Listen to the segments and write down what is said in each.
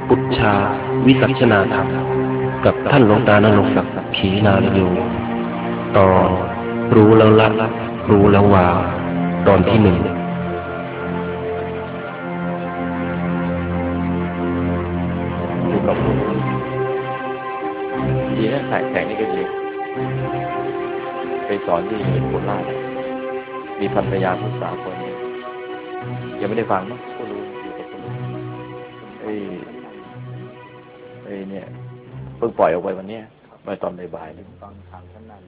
ปุจฉาวิสัชนาธรรมกับท่านหลวงตานรงค์ศักดิ์ขีนาลโยตอนรู้แล้วละรู้แล้ววางตอนที่หนึ่งอยู่กับลูกดีนะแต่งนี่ก็ดีไปสอนที่โคราชมีภรรยาผู้สาวคนนี้ยังไม่ได้ฟังมั้งก็รู้อยู่กับคนไอ้เนี่ยเพิ่งปล่อยออกไปวันนี้เมื่อตอนบ่ายๆตอนทางท่านนั้น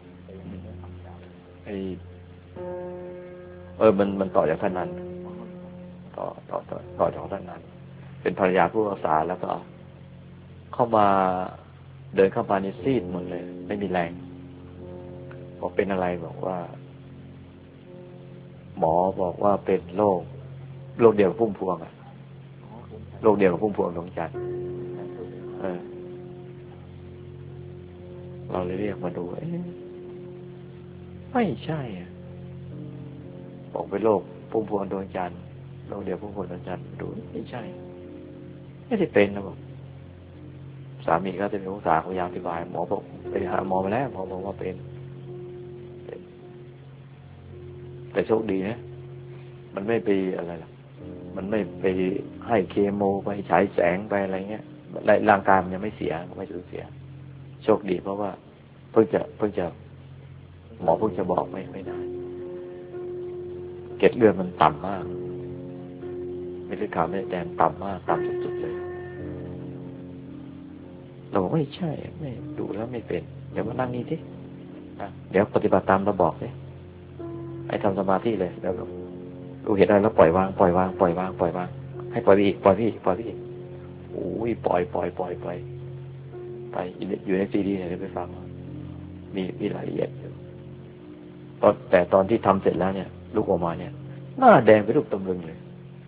มันต่อจากท่านนั้นต่อจากท่านนั้นเป็นภรรยาผู้รักษาแล้วก็เข้ามาเดินเข้ามาในซีดหมดเลยไม่มีแรงบอกเป็นอะไรบอกว่าหมอบอกว่าเป็นโรคเดียวกับพุ่มพวงอะโรคเดียวกับพุ่มพวงดวงจันทร์เราเลยเรียกมาดูไม่ใช่บอกเป็นโรคพุ่มพวงดวงจันทร์โรคเดียวพุ่มพวงดวงจันทร์ดูไม่ใช่ไม่ได้เป็นนะบอกสามีก็จะมีองศาพยายามอธิบายหมอบอกไปหาหมอมาแล้วหมอบอกว่าเป็นแต่โชคดีนะมันไม่ไปอะไรหรอกมันไม่ไปให้เคมีไปฉายแสงไปอะไรเงี้ยร่างกายมันยังไม่เสียไม่สูญเสียโชคดีเพราะว่าเพิ่งจะหมอเพิ่งจะบอกไม่ได้เกล็ดเลือดมันต่ำมากไม่ได้ขาวไม่ได้แดงต่ำมากต่ำสุดๆเลยเราบอกไม่ใช่ไม่ดูแล้วไม่เป็นเดี๋ยวมานั่งนี่สิเดี๋ยวปฏิบัติตามเราบอกเลยให้ทำสมาธิเลยแล้วดูเห็นอะไรแล้วปล่อยวางให้ปล่อยไปอีกปล่อยพี่อีกโอ้ยปล่อยไปอยู่ในซีดีเนี่ยไปฟังมีรายละเอียดแต่ตอนที่ทำเสร็จแล้วเนี่ยลูกออกมาเนี่ยหน้าแดงเป็นลูกตำลึงเลย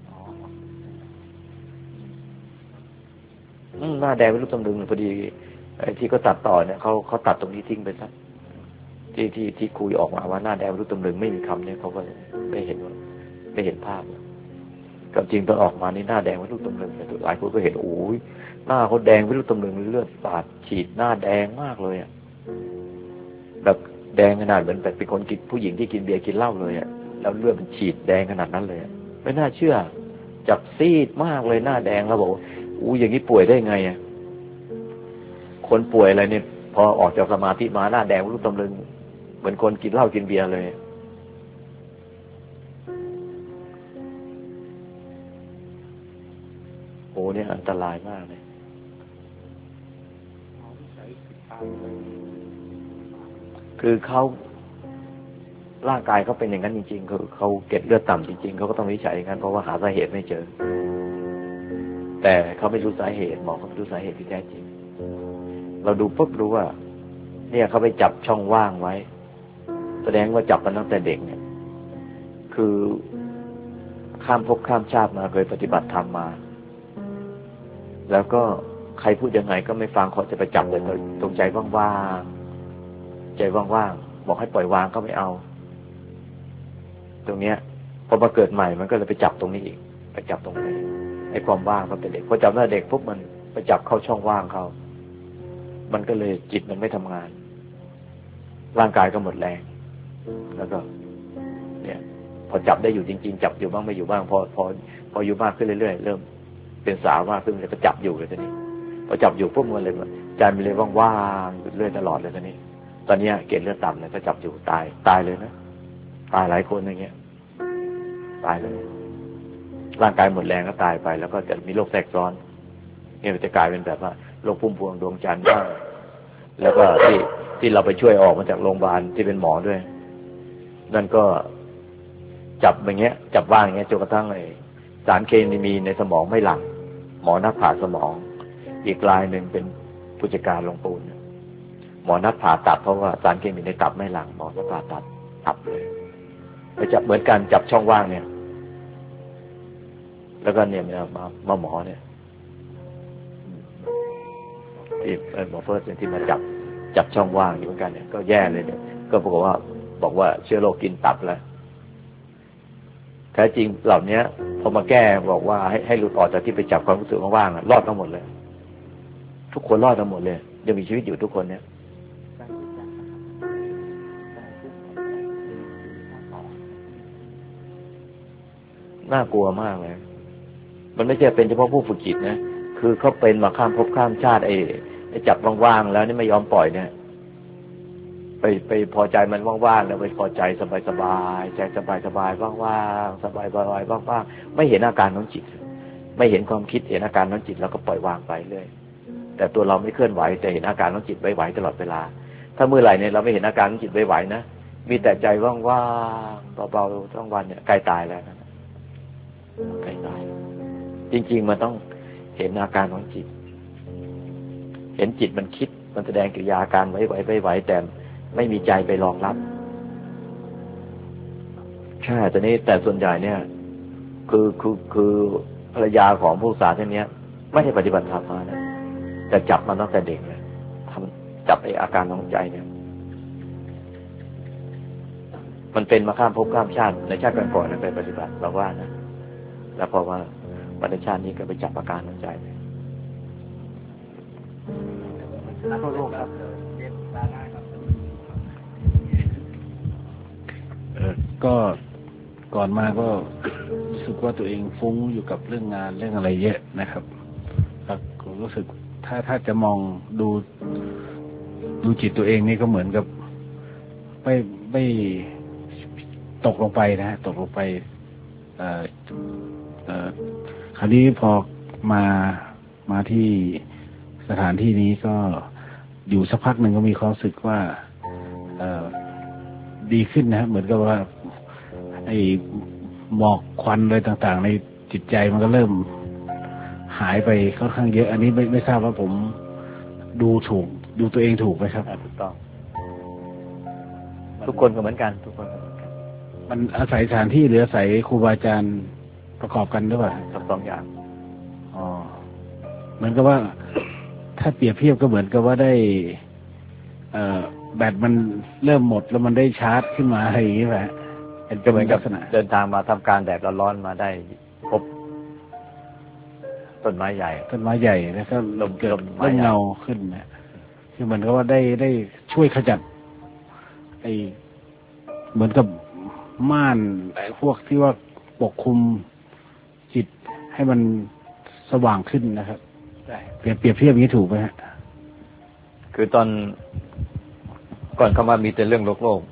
หน้าแดงเป็นลูกตำลึงพอดีไอ้ที่เขาตัดต่อเนี่ยเขาตัดตรงนี้ทิ้งไปซะที่คุยออกมาว่าหน้าแดงเป็นลูกตำลึงไม่มีคำเนี่ยเขาก็ไม่เห็นภาพกับจริงตอนออกมานี่หน้าแดงเป็นลูกตำลึงแต่หลายคนก็เห็นโอ้ยหน้าเขาแดงเป็นลูกตำลึงเลือดสาดฉีดหน้าแดงมากเลยอ่ะแบบแดงขนาดเหมือนแบบเป็นคนกินผู้หญิงที่กินเบียร์กินเหล้าเลยอ่ะแล้วเลือดมันฉีดแดงขนาดนั้นเลยไม่น่าเชื่อจากซีดมากเลยหน้าแดงแล้วบอกอู้อย่างนี้ป่วยได้ไงอ่ะคนป่วยอะไรเนี่ยพอออกจากสมาธิมาหน้าแดงเป็นลูกตำลึงเหมือนคนกินเหล้ากินเบียร์เลยโอ้เนี่ยอันตรายมากเลยคือเขาร่างกายเขาเป็นอย่างนั้นจริงๆคือเขาเกล็ดเลือดต่ำจริงๆเขาก็ต้องวิจัยอย่างนั้นเพราะว่าหาสาเหตุไม่เจอแต่เขาไม่รู้สาเหตุหมอเขาไม่รู้สาเหตุที่แท้จริงเราดูปุ๊บรู้ว่าเนี่ยเขาไปจับช่องว่างไว้แสดงว่าจับมันตั้งแต่เด็กเนี่ยคือข้ามภพข้ามชาติมาเคยปฏิบัติธรรมมาแล้วก็ใครพูดยังไงก็ไม่ฟังเขาจะไปจับเลยตรงใจว่างๆใจว่างๆบอกให้ปล่อยวางก็ไม่เอาตรงเนี้ยพอมาเกิดใหม่มันก็เลยไปจับตรงนี้อีกไปจับตรงนี้ไอ้ความว่างมันเป็นเด็กพอจับตั้งแต่เด็กปุ๊บมันไปจับเข้าช่องว่างเขามันก็เลยจิตมันไม่ทำงานร่างกายก็หมดแรงแล้วก็เนี่ยพอจับได้อยู่จริงๆจับอยู่บ้างไม่อยู่บ้างพออยู่มากขึ้นเรื่อยๆเริ่มเป็นสาวมากขึ้นเลยก็จับอยู่เลยทีนี้พอจับอยู่ปุ๊บมันเลยใจมันเลยว่างๆเรื่อยตลอดเลยทีนี้ตอนนี้เกล็ดเลือดต่ำเลยก็จับอยู่ตายเลยนะตายหลายคนอย่างเงี้ยตายเลยร่างกายหมดแรงก็ตายไปแล้วก็จะมีโรคแทรกซ้อนเนี่ยมันจะกลายเป็นแบบว่าโรคพุ่มพวงดวงจันทร์บ้างแล้วก็ที่เราไปช่วยออกมาจากโรงพยาบาลที่เป็นหมอด้วยนั่นก็จับอย่างเงี้ยจับว่างอย่างเงี้ยจนกระทั่งไอ้สารเคมีในสมองไม่หลั่งหมอนัดผ่าสมองอีกรายหนึ่งเป็นผู้จัดการโรงปูนหมอนัดผ่าตัดเพราะว่าสารเคมีในตับไม่หลั่งหมอนัดผ่าตัดตับเลยไปจับเหมือนกันจับช่องว่างเนี่ยแล้วก็เนี่ยมาหมอเนี่ยที่หมอเฟิร์สที่มาจับช่องว่างอยู่เหมือนกันเนี่ยก็แย่เลยเนี่ยก็บอกว่าเชื้อโรคกินตับแล้วแท้จริงเหล่านี้พอมาแก้บอกว่าให้หลุดออกจากที่ไปจับความรู้สึกว่างๆรอดทั้งหมดเลยทุกคนรอดกันหมดเลยยังมีชีวิตอยู่ทุกคนเนี่ยน่ากลัวมากเลยมันไม่ใช่เป็นเฉพาะผู้ฝึกจิตนะคือเขาเป็นมาข้ามภพข้ามชาติไอ้จับว่างๆแล้วนี่ไม่ยอมปล่อยเนี่ยไปพอใจมันว่างๆแล้วไปพอใจสบายๆใจสบายๆว่างๆสบายๆว่างๆไม่เห็นอาการของจิตไม่เห็นความคิดเห็นอาการของจิตแล้วก็ปล่อยวางไปเลยแต่ตัวเราไม่เคลื่อนไหวแต่เห็นอาการของจิตไหวๆตลอดเวลาถ้าเมื่อไหร่เนี่ยเราไม่เห็นอาการของจิตไหวๆนะมีแต่ใจว่างๆเบาๆทั้งวันเนี่ยใกล้ตายแล้วนะใกล้ตายจริงๆมันต้องเห็นอาการของจิตเห็นจิตมันคิดมันแสดงกิริยาการไหวแต่ไม่มีใจไปรองรับใช่แต่นี้แต่ส่วนใหญ่เนี่ยคือภรรยาของผู้สาท่านนี้ไม่ได้ปฏิบัติธรรมมานะแต่จับมันตั้งแต่เด็กเลยทำจับไอ้อาการของใจเนี่ยมันเป็นมาข้ามภพข้ามชาติในชาติก่อนๆนั้นไปปฏิบัติเราว่านะแล้วพอว่าวันในชาตินี้ก็ไปจับอาการของใจเลยทั่วโลกครับก็ก่อนมาก็รู้สึกว่าตัวเองฟุ้งอยู่กับเรื่องงานเรื่องอะไรเยอะนะครับแล้วก็รู้สึกถ้าจะมองดูจิตตัวเองนี่ก็เหมือนกับไม่ตกลงไปนะตกลงไปคราวนี้พอมาที่สถานที่นี้ก็อยู่สักพักหนึ่งก็มีความรู้สึกว่าดีขึ้นนะเหมือนกับว่าไอ้หมอกควันอะไรต่างๆในจิตใจมันก็เริ่มหายไปค่อนข้างเยอะอันนี้ไม่ทราบว่าผมดูตัวเองถูกไหมครับถูกต้องทุกคนก็เหมือนกันทุกคนมันอาศัยสถานที่หรืออาศัยครูบาอาจารย์ประกอบกันหรือเปล่าทั้งสองอย่างอ๋อเหมือนกับว่าถ้าเปรียบเทียบก็เหมือนกับว่าได้แบตมันเริ่มหมดแล้วมันได้ชาร์จขึ้นมาอะไรอย่างนี้แหละก็เหมือนกับเดินทางมาทำการแดดร้อนๆมาได้พบต้นไม้ใหญ่แล้วก็เกิดร่มเงาขึ้นนะคือเหมือนกับว่าได้ช่วยขจัดไอ้เหมือนกับม่านไอ้พวกที่ว่าปกคลุมจิตให้มันสว่างขึ้นนะครับเปรียบเทียบอย่างนี้ถูกไหมฮะคือตอนก่อนเข้ามามีแต่เรื่องโลก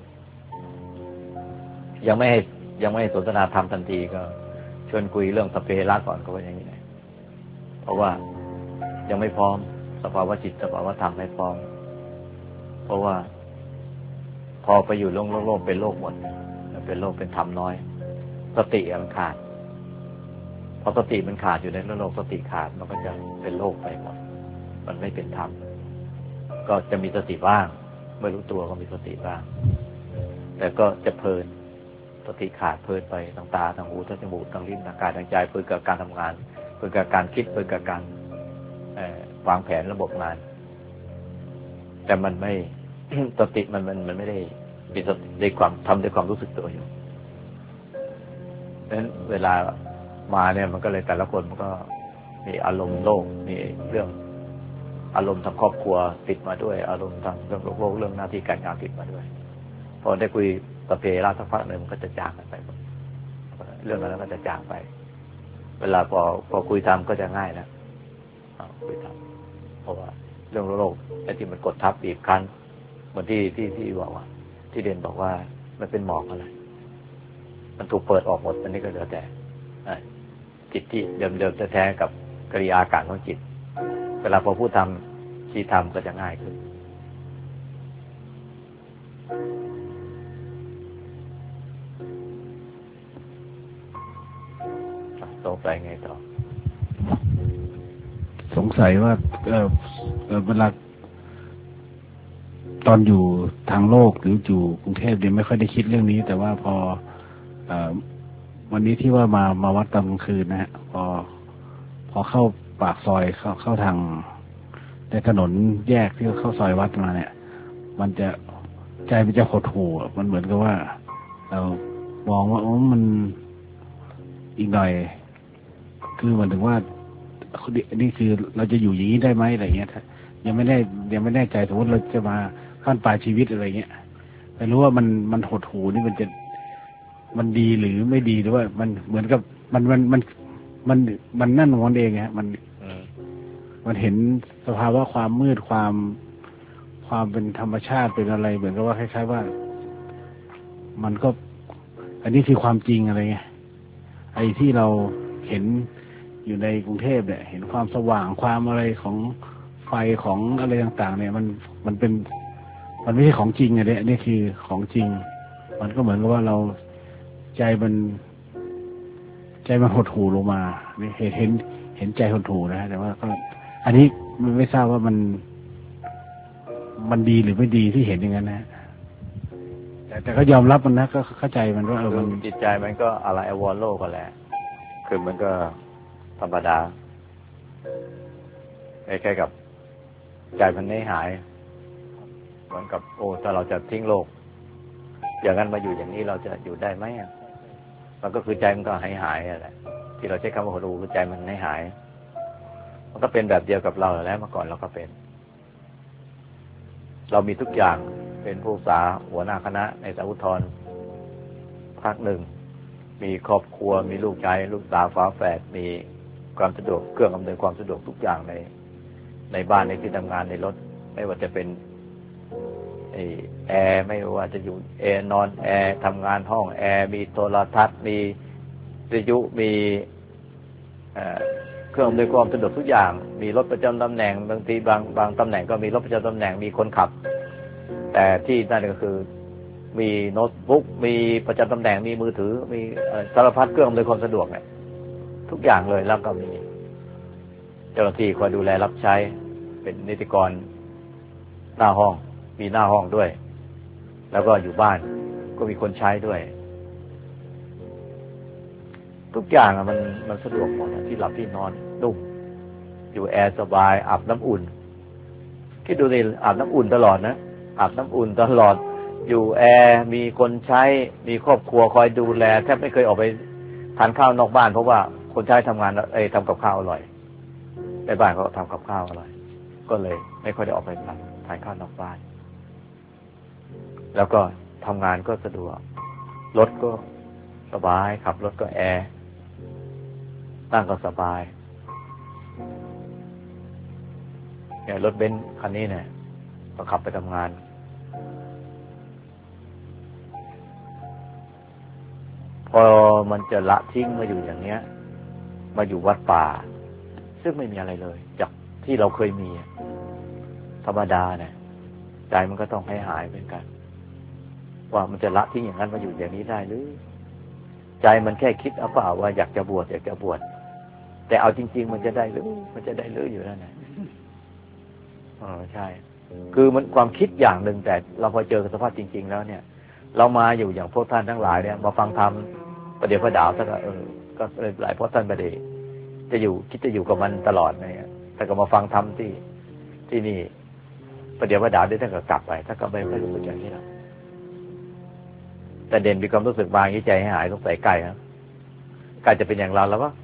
ยังไม่ให้สนทนาธรรมทันทีก็ชวนคุยเรื่องสัพเพเหระก่อนก็ว่าอย่างนี้เลยเพราะว่ายังไม่พร้อมสภาวะจิตสภาวะธรรมไม่พร้อมเพราะว่าพอไปอยู่โลกเป็นโลกหมดเป็นโลกเป็นธรรมน้อยสติมันขาดพอสติมันขาดอยู่ในโลกสติขาดมันก็จะเป็นโลกไปหมดมันไม่เป็นธรรมก็จะมีสติบ้างไม่รู้ตัวก็มีสติบ้างแต่ก็จะเพลินสติขาดเพลินไปทางตาทางหูทางจมูกทางลิ้นทางกายทางใจเพลินกับการทำงานเพลินกับการคิดเพลินกับการวางแผนระบบงานแต่มันไม่ สติมันไม่ได้มีสติในความทำด้วยความรู้สึกตัวอยู่เพราะฉะนั้นเวลามาเนี่ยมันก็เลยแต่ละคนมันก็มีอารมณ์โลกมีเรื่องอารมณ์ทางครอบครัวติดมาด้วยอารมณ์ทางเรื่องโลกเรื่องหน้าที่การงานติดมาด้วยพอได้คุยสัพเพเหระสักพักหนึ่งมันก็จะจางกันไปเรื่องนั้นก็จะจางไปเวลาพอคุยทำก็จะง่ายนะคุยทำเพราะว่าเรื่องโลกไอ้ที่มันกดทับบีบคั้นเหมือนที่บอกว่าที่เด่นบอกว่ามันเป็นหมอกอะไรมันถูกเปิดออกหมดอันนี้ก็เหลือแต่จิตที่เดิมๆแท้ๆกับกิริยาการของจิตเวลาพอพูดทำชี้ทำก็จะง่ายขึ้นต่อไปไงต่อสงสัยว่าเวลาตอนอยู่ทางโลกหรืออยู่กรุงเทพเนี่ยไม่ค่อยได้คิดเรื่องนี้แต่ว่าพอวันนี้ที่ว่ามาวัดตอนกลางคืนนะฮะพอเข้าปากซอยเข้าทางในถนนแยกที่เข้าซอยวัดมาเนี่ยมันจะใจมันจะหดหู่มันเหมือนกับว่าเรามองว่ามันอีกหน่อยคือมันถึงว่านี่คือเราจะอยู่อย่างนี้ได้ไหมอะไรเงี้ยยังไม่แน่ใจสมมติเราจะมาขั้นปลายชีวิตอะไรเงี้ยไม่รู้ว่ามันหดหูนี่มันดีหรือไม่ดีหรือว่ามันเหมือนกับมันนั่นของมันเองฮะมันเห็นสภาวะความมืดความเป็นธรรมชาติเป็นอะไรเหมือนกับว่าคล้ายๆว่ามันก็อันนี้คือความจริงอะไรเงี้ยไอ้ที่เราเห็นอยู่ในกรุงเทพเนี่ยเห็นความสว่างความอะไรของไฟของอะไรต่างๆเนี่ยมันไม่ใช่ของจริงอะไรนี่คือของจริงมันก็เหมือนกับว่าเราใจมันหดหู่ลงมาเห็นใจหดหู่นะแต่ว่าก็อันนี้ไม่ทราบว่ามันดีหรือไม่ดีที่เห็นอย่างนั้นนะแต่ก็ยอมรับมันนะก็เข้าใจมันว่ามันจิตใจมันก็อะไรอวอลโลก็แหละคือมันก็ธรรมดาใกล้ๆกับใจมันไม่หายเหมือนกับถ้าเราจะทิ้งโลกอย่างนั้นมาอยู่อย่างนี้เราจะอยู่ได้ไหมมันก็คือใจมันก็หายอะไรที่เราใช้คำว่ารู้คือใจมันหายมันก็เป็นแบบเดียวกับเราแล้วเมื่อก่อนเราก็เป็นเรามีทุกอย่างเป็นผู้ศึกษาหัวหน้าคณะในสาวุธรภาคหนึ่งมีครอบครัวมีลูกชายลูกสาวฝาแฝดมีความสะดวกเครื่องอำนวยความสะดวกทุกอย่างในบ้านในที่ทำงานในรถไม่ว่าจะเป็นแอร์ไม่ว่าจะอยู่แอร์นอนแอร์ทำงานห้องแอร์มีโทรทัศน์มีวิทยุมีเครื่องอำนวยความสะดวกทุกอย่างมีรถประจำตำแหน่งบางทีบางตำแหน่งก็มีรถประจำตำแหน่งมีคนขับแต่ที่นั่นก็คือมีโน้ตบุ๊กมีประจำตำแหน่งมีมือถือมีสารพัดเครื่องอำนวยความสะดวกเนี่ยทุกอย่างเลยแล้วก็มีเจ้าหน้าที่คอยดูแลรับใช้เป็นนิติกรหน้าห้องมีหน้าห้องด้วยแล้วก็อยู่บ้านก็มีคนใช้ด้วยทุกอย่างมันสะดวกหมดที่หลับที่นอนนุ่มอยู่แอร์สบายอาบน้ำอุ่นคิดดูสิอาบน้ำอุ่นตลอดนะอาบน้ำอุ่นตลอดอยู่แอร์มีคนใช้มีครอบครัวคอยดูแลแทบไม่เคยออกไปทานข้าวนอกบ้านเพราะว่าคนใช้ทำงานทำกับข้าวอร่อยในบ้านเขาทำกับข้าวอร่อยก็เลยไม่ค่อยได้ออกไปทานข้าวนอกบ้านแล้วก็ทำงานก็สะดวกรถก็สบายขับรถก็แอร์นั่งก็สบายเนี่ยรถเบนซ์คันนี้เนี่ยก็ขับไปทำงานพอมันจะละทิ้งมาอยู่อย่างเนี้ยมาอยู่วัดป่าซึ่งไม่มีอะไรเลยจากที่เราเคยมีธรรมดาเนี่ยใจมันก็ต้องหายเหมือนกันว่ามันจะละทิ้งอย่างนั้นมาอยู่อย่างนี้ได้หรือใจมันแค่คิดเอาเปล่าว่าอยากจะบวชแต่เอาจริงๆมันจะได้หรือมันจะได้หรืออยู่นั่นแหละใช่คือมันความคิดอย่างหนึ่งแต่เราพอเจอสภาพจริงๆแล้วเนี่ยเรามาอยู่อย่างพวกท่านทั้งหลายเนี่ยมาฟังธรรมประเดี๋ยวพระดาวท่านก็หลายพวกท่านประเดี๋ยวจะอยู่คิดจะอยู่กับมันตลอดเนี่ยแต่ก็มาฟังธรรมที่นี่ประเดี๋ยวพระดาวได้ท่านก็กลับไปท่านก็ไม่รู้สึกอย่างนี้แล้วแต่เด่นมีความรู้สึกบางใจให้หายต้องใส่ไก่ครับไก่จะเป็นอย่างเราแล้วปะ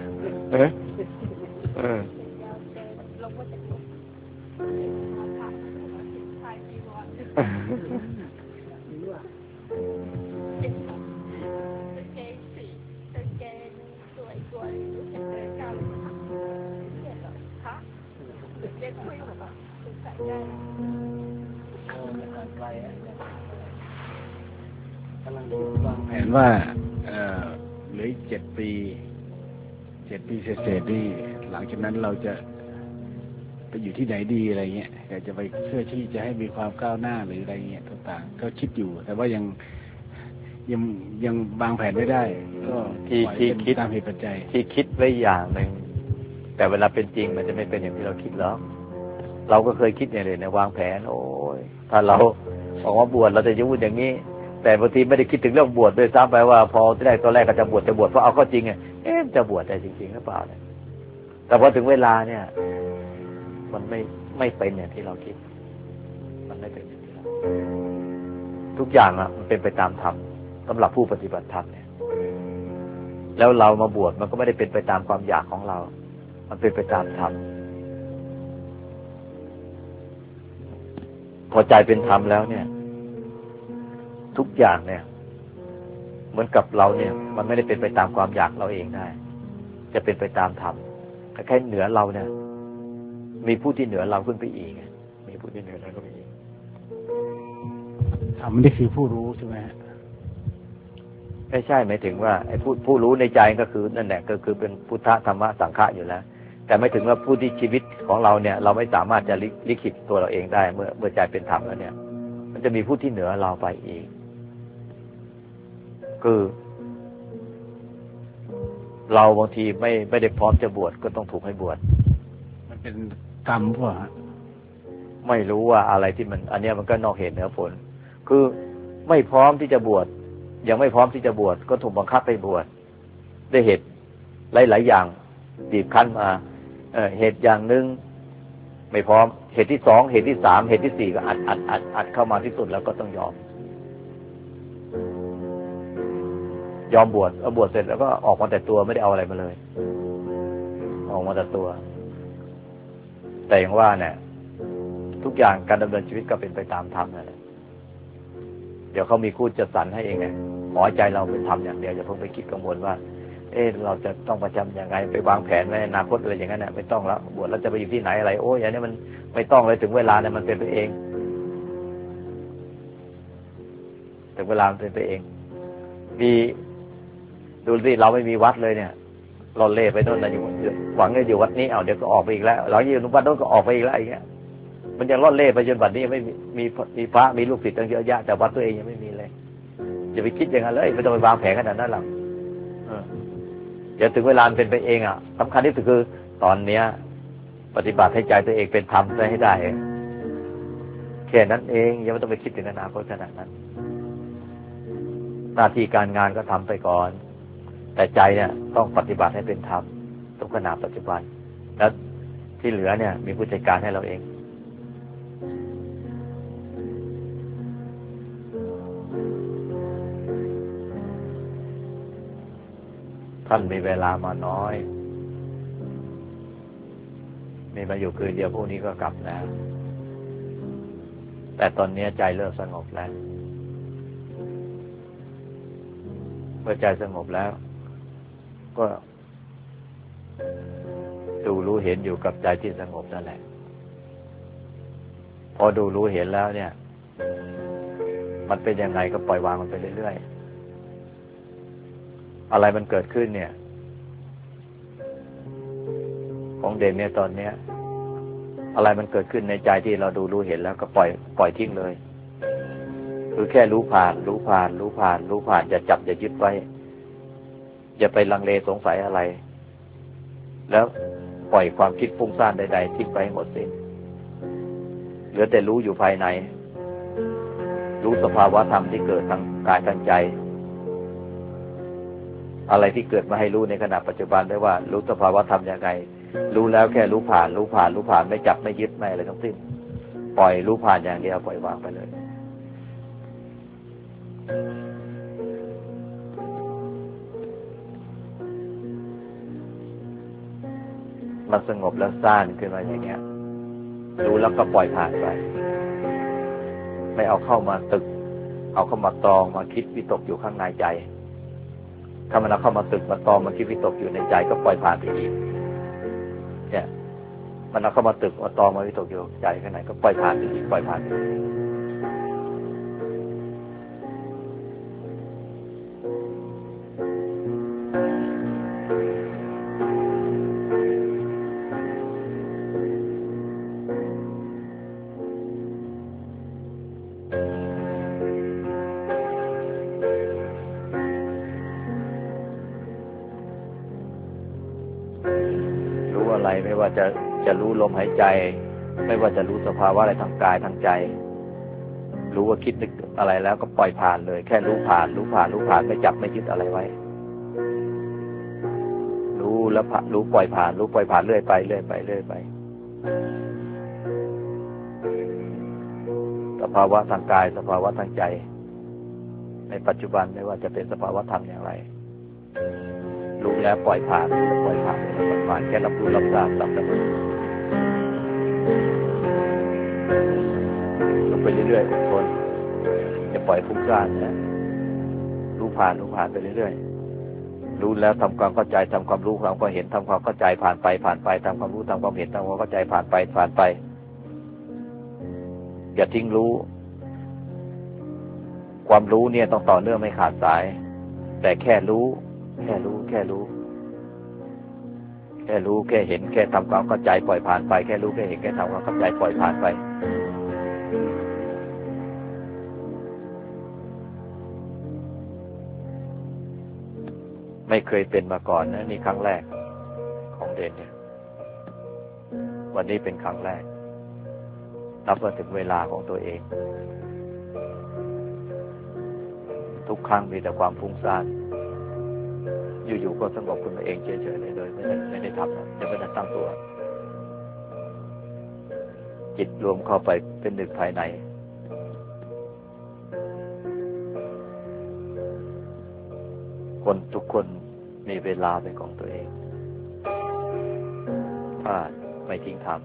วางแผนว่าเหลืออีก7 ปีเศษนี่หลังจากนั้นเราจะไปอยู่ที่ไหนดีอะไรเงี้ยอยากจะไปเพื่อที่จะให้มีความก้าวหน้าหรืออะไรเงี้ยต่างๆก็คิดอยู่แต่ว่ายังวางแผนไม่ได้ก็ที่คิดตามเหตุปัจจัยที่คิดไว้อย่างหนึ่งแต่เวลาเป็นจริงมันจะไม่เป็นอย่างที่เราคิดหรอกเราก็เคยคิดอย่างนี้ในวางแผนโอ้ยถ้าเราออกมาบวชเราจะยุ่งอย่างนี้แต่บางทีไม่ได้คิดถึงเรื่องบวชด้วยซ้ำไปว่าพอที่แรกตอนแรกก็จะบวชเพราะเอาเข้าจริงจะบวชได้จริงๆหรือเปล่าเนี่ยแต่พอถึงเวลาเนี่ยมันไม่เป็นอย่างที่เราคิดมันไม่เป็นอย่างที่เราทุกอย่างมันเป็นไปตามธรรมสำหรับผู้ปฏิบัติธรรมเนี่ยแล้วเรามาบวชมันก็ไม่ได้เป็นไปตามความอยากของเรามันเป็นไปตามธรรมพอใจเป็นธรรมแล้วเนี่ย ทุกอย่างเนี่ยเหมือนกับเราเนี่ยมันไม่ได้เป็นไปตามความอยากเราเองได้จะเป็นไปตามธรรมแค่เหนือเราเนี่ยมีผู้ที่เหนือเราขึ้นไปอีกมีผู้ที่เหนือเราขึ้นไปอีกธรรมนี่คือผู้รู้ใช่ไหมไม่ใช่หมายถึงว่าไอ้ผู้รู้ในใจก็คือนั่นแหละก็คือเป็นพุทธธรรมะสังฆะอยู่แล้วแต่ไม่ถึงว่าผู้ที่ชีวิตของเราเนี่ยเราไม่สามารถจะลิขิตตัวเราเองได้เมื่อใจเป็นธรรมแล้วเนี่ยมันจะมีผู้ที่เหนือเราไปอีกคือเราบางทีไม่ได้พร้อมจะบวชก็ต้องถูกให้บวชมันเป็นกรรมป่ะไม่รู้ว่าอะไรที่มันอันนี้มันก็นอกเหตุเหนือผลคือไม่พร้อมที่จะบวชยังไม่พร้อมที่จะบวชก็ถูกบังคับไปบวชได้เหตุหลายๆอย่างบีบคั้นมาเหตุอย่างหนึ่งไม่พร้อมเหตุที่สองเหตุที่สามเหตุที่สี่ก็อัดเข้ามาที่สุดแล้วก็ต้องยอมบวชบวชเสร็จแล้วก็ออกมาแต่ตัวไม่ได้เอาอะไรมาเลยออกมาแต่ตัวแต่อย่างว่าเนี่ยทุกอย่างการดำเนินชีวิตก็เป็นไปตามธรรมนั่นแหละเดี๋ยวเขามีคู่จัดสรรให้เองไงขอใจเราไปทำอย่างเดียวอย่าเพิ่งไปคิดกังวลว่าเราจะต้องประจำยังไงไปวางแผนไว้ในอนาคตอะไรอย่างนั้นน่ะไม่ต้องแล้วบวชแล้วจะไปอยู่ที่ไหนอะไรโอ้ยอย่างนี้มันไม่ต้องเลยถึงเวลาเนี่ยมันเป็นไปเองถึงเวลามันเป็นไปเองมีดูสิเราไม่มีวัดเลยเนี่ยเราเล่ไปโน่นนะอยู่หวังจะอยู่วัดนี้เอาเดี๋ยวก็ออกไปอีกแล้วหลังจากอยู่วัดโน่นก็ออกไปอีกแล้วอย่างเงี้ยมันยังล่อนเล่ไปจนบัดนี้ไม่มีพระมีลูกศิษย์ตั้งเยอะแยะแต่วัดตัวเองยังไม่มีเลยอย่าไปคิดอย่างนั้นเลยไม่ต้องไปวางแผนขนาดนั้นหรอกเดี๋ยวถึงเวลาเป็นไปเองสำคัญที่สุดคือตอนเนี้ยปฏิบัติให้ใจตัวเองเป็นธรรมให้ได้แค่นั้นเองยังไม่ต้องไปคิดถึงอนาคตขนาดนั้นหน้าที่การงานก็ทำไปก่อนแต่ใจเนี่ยต้องปฏิบัติให้เป็นธรรมทุกขณะปัจจุบันแล้วที่เหลือเนี่ยมีผู้จัดการให้เราเองท่านมีเวลามาน้อยมีมาอยู่คืนเดียวพวกนี้ก็กลับแล้วแต่ตอนนี้ใจเริ่มสงบแล้วเมื่อใจสงบแล้วก็ดูรู้เห็นอยู่กับใจที่สงบนั่นแหละพอดูรู้เห็นแล้วเนี่ยมันเป็นยังไงก็ปล่อยวางมันไปเรื่อยๆอะไรมันเกิดขึ้นเนี่ยของเด่นเนี่ยตอนเนี้ยอะไรมันเกิดขึ้นในใจที่เราดูรู้เห็นแล้วก็ปล่อยทิ้งเลยคือแค่รู้ผ่านอย่าจับอย่ายึดไว้อย่าไปลังเลสงสัยอะไรแล้วปล่อยความคิดฟุ้งซ่านใดๆทิ้งไปหมดสิ้นเหลือแต่รู้อยู่ภายในรู้สภาวะธรรมที่เกิดทางกายทางใจอะไรที่เกิดมาให้รู้ในขณะปัจจุบันได้ว่ารู้สภาวะธรรมยังไงรู้แล้วแค่รู้ผ่านไม่จับไม่ยึดไม่อะไรทั้งสิ้นปล่อยรู้ผ่านอย่างเดียวปล่อยวางไปเลยมันสงบแล้วซ่านขึ้นมาอย่างเงี้ยรู้แล้วก็ปล่อยผ่านไปไม่เอาเข้ามาตึกเอาเข้ามาตรองมาคิดวิตกอยู่ข้างในใจถ้ามันเอาเข้ามาตึกมาตรองมาคิดวิตกอยู่ในใจก็ปล่อยผ่านไปอีกเนี่ยมันเอาเข้ามาตึกมาตรองมาวิตกอยู่ใจข้างในก็ปล่อยผ่านไปอีกปล่อยผ่านไปไม่ว่าจะรู้ลมหายใจไม่ว่าจะรู้สภาวะอะไรทางกายทางใจรู้ว่าคิดนึกอะไรแล้วก็ปล่อยผ่านเลยแค่รู้ผ่านไม่จับไม่ยึดอะไรไว้รู้แล้วรู้ปล่อยผ่านเรื่อยไปสภาวะทางกายสภาวะทางใจในปัจจุบันไม่ว่าจะเป็นสภาวะธรรมอย่างไรรรู้แล้วปล่อยผ่านปล่อยผ่านปล่อยผ่านแค่รับรู้รับทราบรับรู้ลงไปเรื่อยๆอดทนอย่าปล่อยฟุ้งซ่านนะรู้ผ่านไปเรื่อยๆรู้แล้วทำความเข้าใจทำความรู้ความก็เห็นทำความเข้าใจผ่านไปทำความรู้ทำความเห็นทำความเข้าใจผ่านไปอย่าทิ้งรู้ความรู้เนี่ยต้องต่อเนื่องไม่ขาดสายแต่แค่รู้แค่เห็นแค่ทำความเข้าใจปล่อยผ่านไปแค่รู้แค่เห็นแค่ทำความเข้าใจปล่อยผ่านไปไม่เคยเป็นมาก่อนนะนี่ครั้งแรกของเด่นเนี่ยวันนี้เป็นครั้งแรกนับว่าถึงเวลาของตัวเองทุกครั้งมีแต่ความฟุ้งซ่านอยู่ๆก็สงบขึ้นมาเองเฉยๆเลยโดยไม่ได้ทำนะยังไม่ได้ตั้งตัวจิตรวมเข้าไปเป็นหนึ่งภายในคนทุกคนมีเวลาเป็นของตัวเองถ้าไม่ทิ้งทำ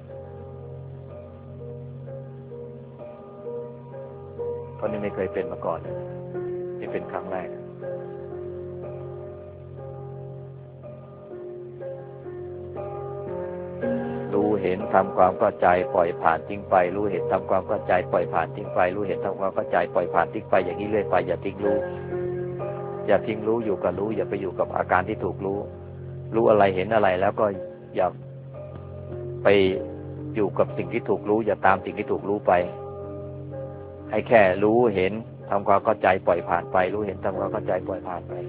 เพราะนี่ไม่เคยเป็นมาก่อนเลยนี่เป็นครั้งแรกรู้เห็นทำความเข้าใจปล่อยผ่านทิ้งไปรู้เห็นทำความเข้าใจปล่อยผ่านทิ้งไปรู้เห็นทำความเข้าใจปล่อยผ่านทิ้งไปอย่างนี้เรื่อยไปอย่าทิ้งรู้อยู่กับรู้อย่าไปอยู่กับอาการที่ถูกรู้อะไรเห็นอะไรแล้วก็อย่าไปอยู่กับสิ่งที่ถูกรู้อย่าตามสิ่งที่ถูกรู้ไปให้แค่รู้เห็นทำความเข้าใจปล่อยผ่านไปรู้เห็นทำความเข้าใจปล่อยผ่านไป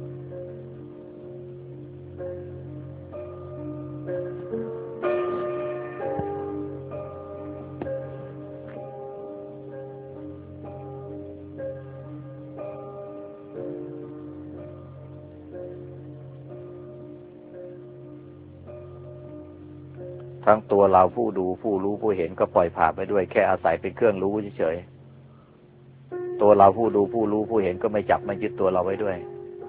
ทั้งตัวเราผู้ดูผู้รู้ผู้เห็นก็ปล่อยผ่านไปด้วยแค่อาศัยเป็นเครื่องรู้เฉยๆตัวเราผู้ดูผู้รู้ผู้เห็นก็ไม่จับไม่ยึดตัวเราไว้ด้วย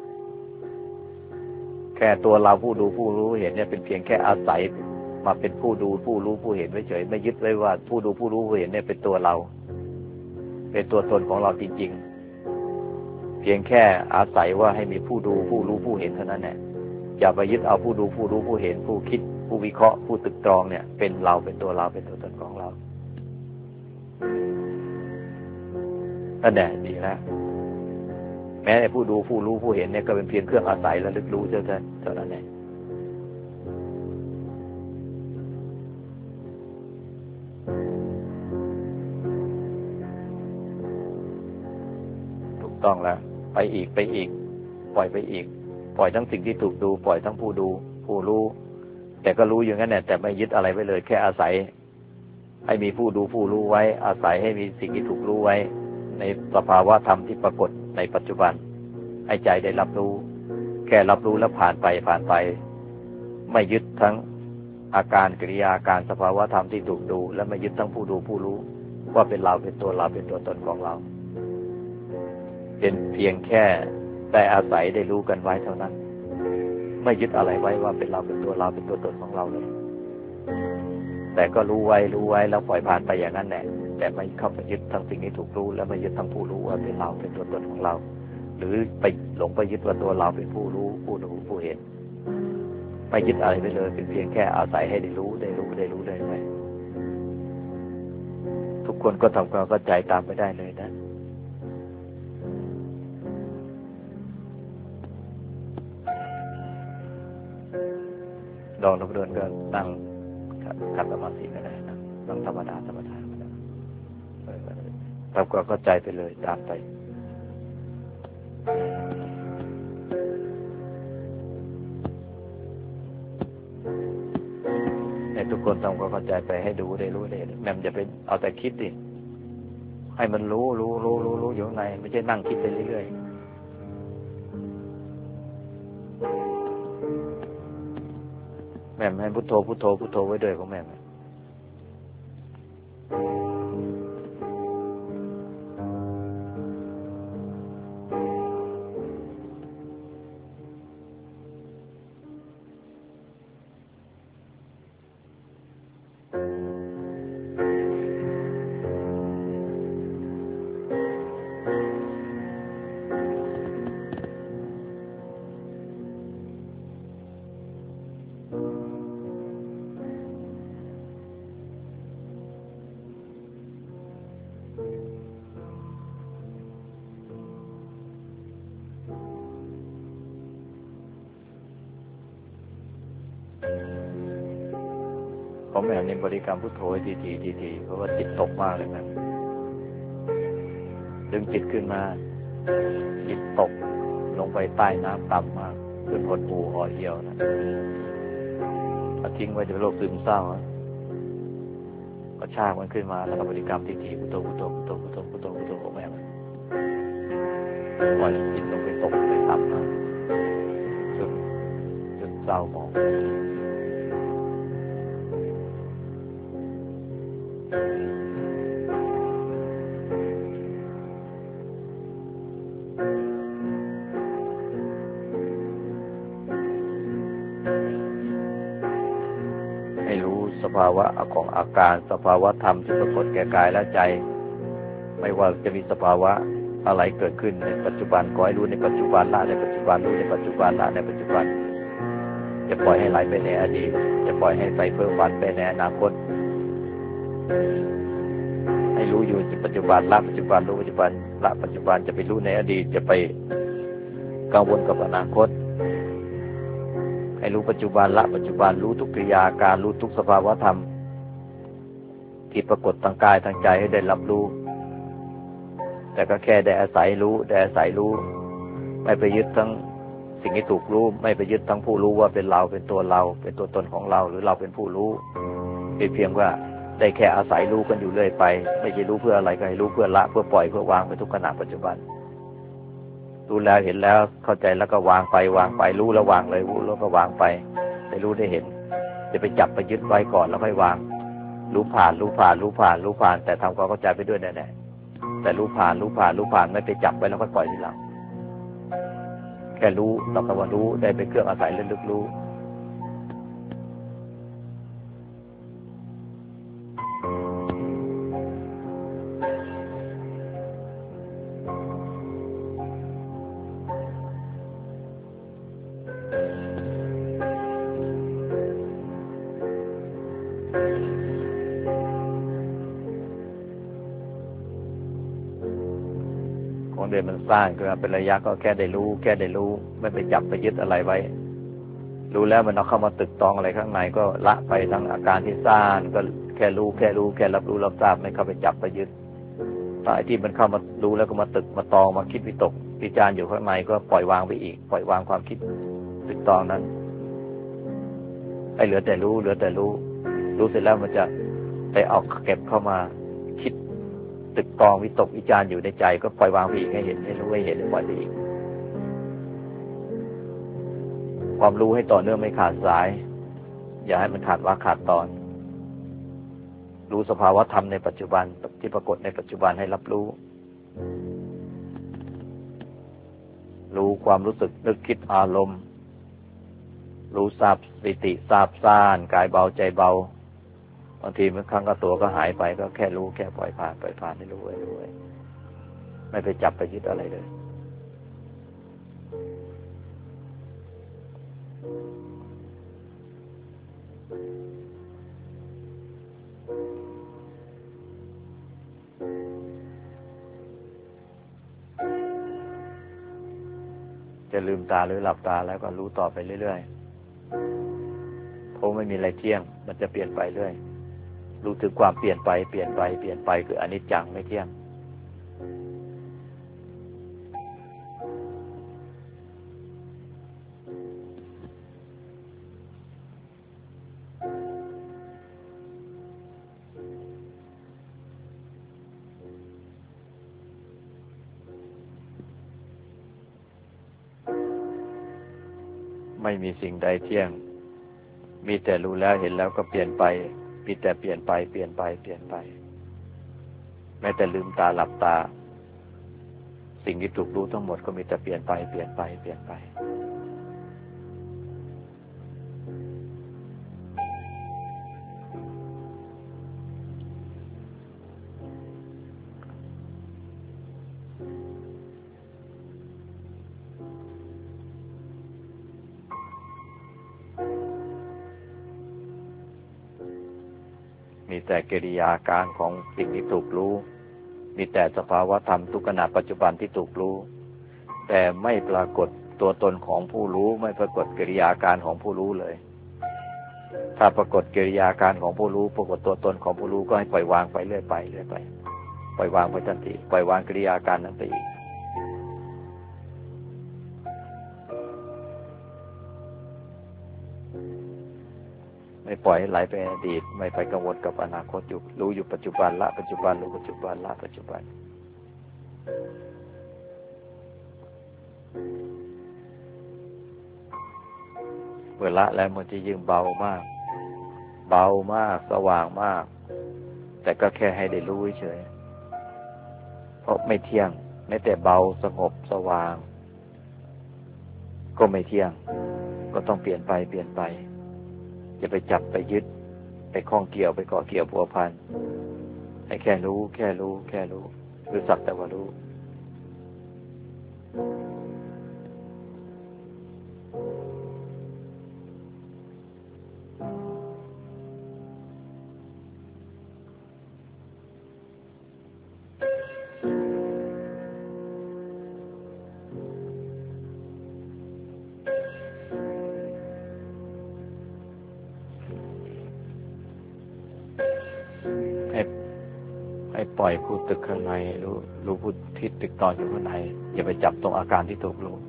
แค่ตัวเราผู้ดูผู้รู้เห็นเนี่ยเป็นเพียงแค่อาศัยมาเป็นผู้ดูผู้รู้ผู้เห็นไว้เฉยไม่ยึดไว้ว่าผู้ดูผู้รู้ผู้เห็นเนี่ยเป็นตัวเราเป็นตัวตนของเราจริงๆเพียงแค่อาศัยว่าให้มีผู้ดูผู้รู้ผู้เห็นเท่านั้นแหละอย่าไปยึดเอาผู้ดูผู้รู้ผู้เห็นผู้คิดผู้วิเคราะห์ผู้ตึกตรองเนี่ยเป็นเราเป็นตัวเราเป็นตัวตนของเรานั่นแหละดีแล้วแม้แต่ผู้ดูผู้รู้ผู้เห็นเนี่ยก็เป็นเพียงเครื่องอาศัยระลึกรู้เท่านั้นเองถูกต้องแล้วไปอีกปล่อยไปอีกปล่อยทั้งสิ่งที่ถูกดูปล่อยทั้งผู้ดูผู้รู้แต่ก็รู้อย่างนั้นแหละแต่ไม่ยึดอะไรไว้เลยแค่อาศัยให้มีผู้ดูผู้รู้ไว้อาศัยให้มีสิ่งที่ถูกรู้ไว้ในสภาวะธรรมที่ปรากฏในปัจจุบันให้ใจได้รับรู้แค่รับรู้แล้วผ่านไปไม่ยึดทั้งอาการกิริยาการสภาวะธรรมที่ถูกดูและไม่ยึดทั้งผู้ดูผู้รู้ว่าเป็นเราเป็นตัวเราเป็นตัวตนของเราเป็นเพียงแค่ได้อาศัยได้รู้กันไว้เท่านั้นไม่ยึดอะไรไว้ว่าเป็นเราเป็นตัวเราเป็นตัวตนของเราเลยแต่ก็รู้ไว้แล้วปล่อยผ่านไปอย่างนั้นแหละแต่ไม่เข้าไปยึดทั้งสิ่งที่ถูกรู้และไม่ยึดทั้งผู้รู้ว่าเป็นเราเป็นตัวตนของเราหรือไปหลงไปยึดว่าตัวเราเป็นผู้รู้ผู้ดูผู้เห็นไม่ยึดอะไรไปเลยเป็นเพียงแค่อาศัยให้ได้รู้ไปทุกคนก็ทำความเข้าใจตามไปได้เลยนะลองนับเดินก็นั่งขัดสมาธิก็ได้นะนั่งธรรมดาก็ได้ทำความเข้าใจไปเลยตามไปให้ทุกคนทำความเข้าใจไปให้ดูได้รู้ได้แม่มอย่าไปเอาแต่คิดดิให้มันรู้อยู่ข้างในไม่ใช่นั่งคิดไปเรื่อยแม่ให้พุทโธไว้ด้วยของแม่ผมไม่เห็นในบริกรรมพุทโธทีเพราะว่าจิตตกมากเลยนะดึงจิตขึ้นมาจิตตกลงไปใต้น้ำต่ำมากขึ้นหดหู่ห่อเหี่ยวนะทิ้งไว้จะเป็นโรคซึมเศร้าก็ชากมันขึ้นมาแล้วก็บริกรรมทีพุทโธพุทโธพุทโธพุทโธพุทโธพุทโธออกมาปล่อยจิตลงไปตกไปต่ำนะจนเศร้าหมองสภาวะของอาการสภาวะธรรมที่ปรากฏแก่กายและใจไม่ว่าจะมีสภาวะอะไรเกิดขึ้นในปัจจุบันขอให้รู้ในปัจจุบันละในปัจจุบันรู้ในปัจจุบันละในปัจจุบันจะปล่อยให้ไหลไปในอดีตจะปล่อยให้ไปเพิ่มวันไปในอนาคตให้รู้อยู่ในปัจจุบันละปัจจุบันรู้ปัจจุบันละปัจจุบันจะไปรู้ในอดีตจะไปกังวลกับอนาคตให้รู้ปัจจุบันละปัจจุบันรู้ทุกกิริยาการรู้ทุกสภาวะธรรมที่ปรากฏทางกายทางใจให้ได้รับรู้แต่ก็แค่ได้อาศัยรู้ไม่ไปยึดทั้งสิ่งที่ถูกรู้ไม่ไปยึดทั้งผู้รู้ว่าเป็นเราเป็นตัวเราเป็นตัวตนของเราหรือเราเป็นผู้รู้เพียงว่าได้แค่อาศัยรู้กันอยู่เรื่อยไปไม่ใช่รู้เพื่ออะไรก็ให้รู้เพื่อละเพื่อปล่อยเพื่อวางไปทุกขณะปัจจุบันรู้แล้วเห็นแล้วเข้าใจแล้วก็วางไปรู้แล้ววางเลยรู้แล้วก็วางไปได้รู้ได้เห็นจะไปจับไปยึดไว้ก่อนแล้วค่อยวางรู้ผ่านแต่ทำความเข้าใจไปด้วยแน่ๆแต่รู้ผ่านไม่ไปจับไว้แล้วก็ปล่อยทีหลังแค่รู้สักแต่ว่ารู้ได้เป็นเครื่องอาศัยลึกรู้เดินมันสร้างขึ้นมาเป็นระยะก็แค่ได้รู้ไม่ไปจับไปยึดอะไรไว้รู้แล้วมันเอาเข้ามาตึกตองอะไรข้างในก็ละไปทั้งอาการที่สร้างก็แค่รู้แค่รับรู้รับทราบไม่เข้าไปจับไปยึดตอนที่มันเข้ามารู้แล้วก็มาตึกมาตองมาคิดวิตกวิจารอยู่ข้างในก็ปล่อยวางไปอีกปล่อยวางความคิดตึกตองนั้นให้เหลือแต่รู้เสร็จแล้วมันจะไปเอาเก็บเข้ามาตึกตองวิตกวิจารอยู่ในใจก็ปล่อยวางไปอีกให้เห็นให้รู้ให้เห็นปล่อยไปอีกความรู้ให้ต่อเนื่องไม่ขาดสายอย่าให้มันขาดวรรคขาดตอนรู้สภาวะธรรมในปัจจุบันที่ปรากฏในปัจจุบันให้รับรู้ความรู้สึกนึกคิดอารมณ์รู้ทราบปิติทราบซ่านกายเบาใจเบาบางทีบางครั้งก็ตัวก็หายไปก็แค่รู้แค่ปล่อยผ่านให้รู้ไว้ไม่ไปจับไปยึดอะไรเลยจะลืมตาหรือหลับตาแล้วก็รู้ต่อไปเรื่อยๆเพราะไม่มีอะไรเที่ยงมันจะเปลี่ยนไปเรื่อยรู้ถึงความเปลี่ยนไปคืออนิจจังไม่เที่ยงไม่มีสิ่งใดเที่ยงมีแต่รู้แล้วเห็นแล้วก็เปลี่ยนไปมีแต่เปลี่ยนไปแม้แต่ลืมตาหลับตาสิ่งที่ถูกรู้ทั้งหมดก็มีแต่เปลี่ยนไปมีแต่กิริยาการของสิ่งที่ถูกรู้มีแต่สภาวะธรรมทุกขณะปัจจุบันที่ถูกรู้แต่ไม่ปรากฏตัวตนของผู้รู้ไม่ปรากฏกิริยาการของผู้รู้เลยถ้าปรากฏกิริยาการของผู้รู้ปรากฏตัวตนของผู้รู้ก็ให้ปล่อยวางไปเรื่อยไปเรื่อยไปปล่อยวางไปทันทีปล่อยวางกิริยาการนั้นไปอีกไม่ปล่อยให้ไหลไปอดีตไม่ไปกังวลกับอนาคตอยู่รู้อยู่ปัจจุบันละปัจจุบันรู้ปัจจุบันละปัจจุบันเมื่อละแล้วมันจะยิ่งเบามากเบามากสว่างมากแต่ก็แค่ให้ได้รู้เฉยเพราะไม่เที่ยงแม้แต่เบาสงบสว่างก็ไม่เที่ยงก็ต้องเปลี่ยนไปเปลี่ยนไปอย่าไปจับไปยึดไปคล้องเกี่ยวไปเกาะเกี่ยวพัวพันให้แค่รู้แค่รู้แค่รู้รู้สักแต่ว่ารู้ให้ปล่อยผู้ตึกข้างในรู้ผู้ที่ตึกตอนอยู่ข้างในอย่าไปจับตรงอาการที่ถูกรู้